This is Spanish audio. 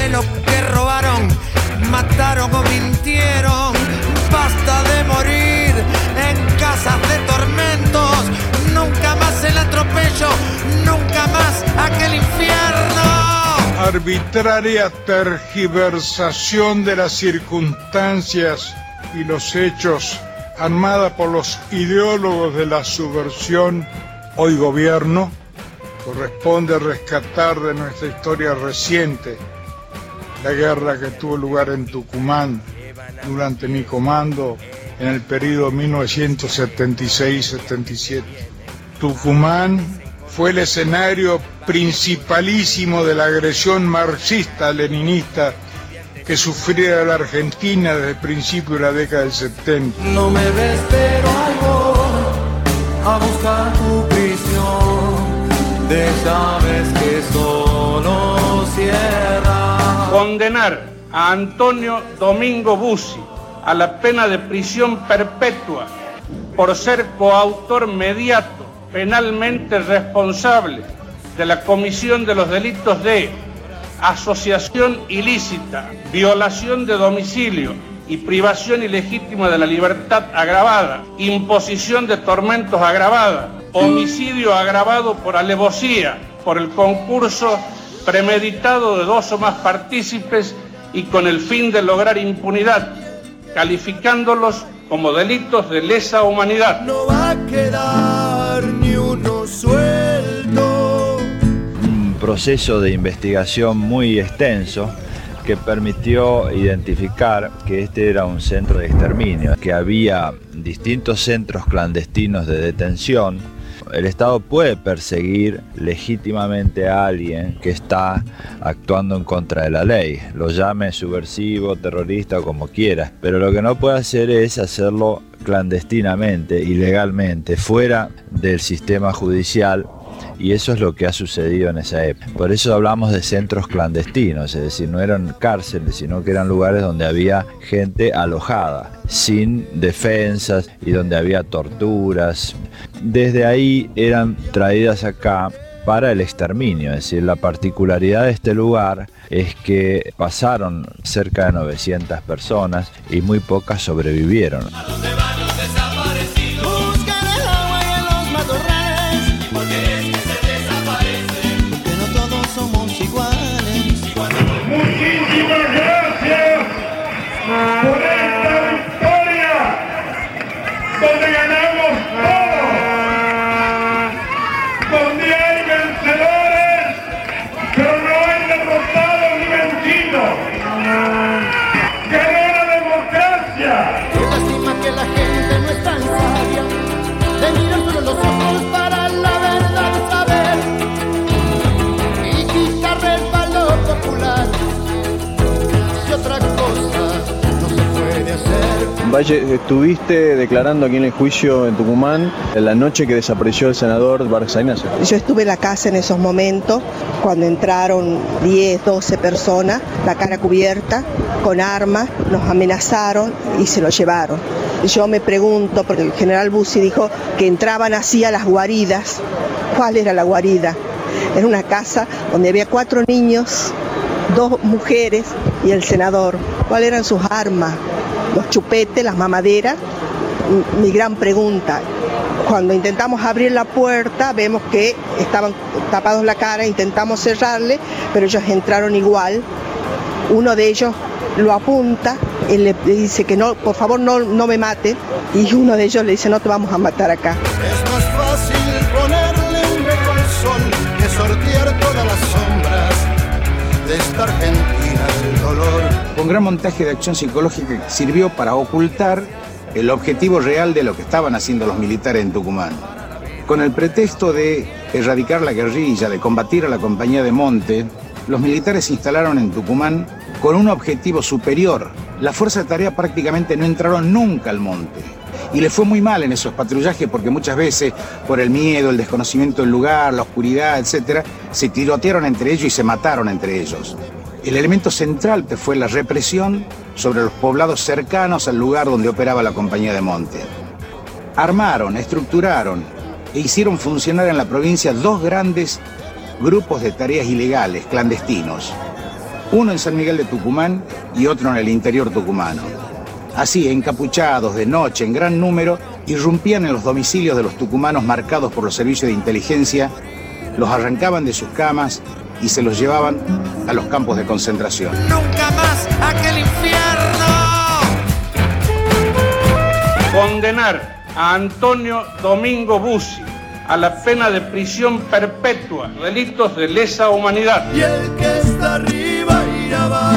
de lo que robaron, mataron o mintieron. Basta de morir en casas de tormentos. Nunca más el atropello, nunca más aquel infierno. Arbitraria tergiversación de las circunstancias y los hechos, armada por los ideólogos de la subversión, hoy gobierno, corresponde rescatar de nuestra historia reciente la guerra que tuvo lugar en Tucumán durante mi comando en el periodo 1976-77. Tucumán fue el escenario principalísimo de la agresión marxista-leninista que sufría la Argentina desde el principio de la década del 70. No me ves, pero algo a buscar tu prisión. De llaves que solo cierra. Condenar a Antonio Domingo Bussi a la pena de prisión perpetua por ser coautor mediato, penalmente responsable de la comisión de los delitos de asociación ilícita, violación de domicilio y privación ilegítima de la libertad agravada, imposición de tormentos agravada, homicidio agravado por alevosía, por el concurso premeditado de dos o más partícipes y con el fin de lograr impunidad, calificándolos como delitos de lesa humanidad. No va a quedar ni uno suelto. Un proceso de investigación muy extenso que permitió identificar que este era un centro de exterminio, que había distintos centros clandestinos de detención. El Estado puede perseguir legítimamente a alguien que está actuando en contra de la ley, lo llame subversivo, terrorista o como quiera, pero lo que no puede hacer es hacerlo clandestinamente, ilegalmente, fuera del sistema judicial. Y eso es lo que ha sucedido en esa época. Por eso hablamos de centros clandestinos, es decir, no eran cárceles, sino que eran lugares donde había gente alojada, sin defensas y donde había torturas. Desde ahí eran traídas acá para el exterminio, es decir, la particularidad de este lugar es que pasaron cerca de 900 personas y muy pocas sobrevivieron. Por esta victoria donde ganamos todos, donde hay vencedores, pero no hay derrotados ni vencidos. ¡Ganó la democracia! Qué lástima que la gente no es tan sabia de mirar solo los ojos para la verdad saber y quitar respaldo popular y otra cosa. Valle, estuviste declarando aquí en el juicio en Tucumán en la noche que desapareció el senador Vargas Ignacio. Yo estuve en la casa en esos momentos, cuando entraron 10, 12 personas, la cara cubierta, con armas, nos amenazaron y se lo llevaron. Yo me pregunto, porque el general Bussi dijo que entraban así a las guaridas. ¿Cuál era la guarida? Era una casa donde había 4 niños, 2 mujeres y el senador. ¿Cuáles eran sus armas? Los chupetes, las mamaderas. Mi gran pregunta, cuando intentamos abrir la puerta vemos que estaban tapados la cara, intentamos cerrarle, pero ellos entraron igual. Uno de ellos lo apunta, él le dice que no, por favor no me mate, y uno de ellos le dice no te vamos a matar acá. Es más fácil ponerle un beso al sol que sortear todas las sombras de esta Argentina del dolor. Un gran montaje de acción psicológica que sirvió para ocultar el objetivo real de lo que estaban haciendo los militares en Tucumán. Con el pretexto de erradicar la guerrilla, de combatir a la Compañía de Monte, los militares se instalaron en Tucumán con un objetivo superior. La fuerza de tarea prácticamente no entraron nunca al monte. Y les fue muy mal en esos patrullajes porque muchas veces, por el miedo, el desconocimiento del lugar, la oscuridad, etc., se tirotearon entre ellos y se mataron entre ellos. El elemento central fue la represión sobre los poblados cercanos al lugar donde operaba la Compañía de Monte. Armaron, estructuraron e hicieron funcionar en la provincia 2 grandes grupos de tareas ilegales, clandestinos. uno en San Miguel de Tucumán y otro en el interior tucumano. Así, encapuchados de noche en gran número, irrumpían en los domicilios de los tucumanos marcados por los servicios de inteligencia, los arrancaban de sus camas y se los llevaban a los campos de concentración. Nunca más aquel infierno. Condenar a Antonio Domingo Bussi a la pena de prisión perpetua, delitos de lesa humanidad. Y el que está arriba irá abajo.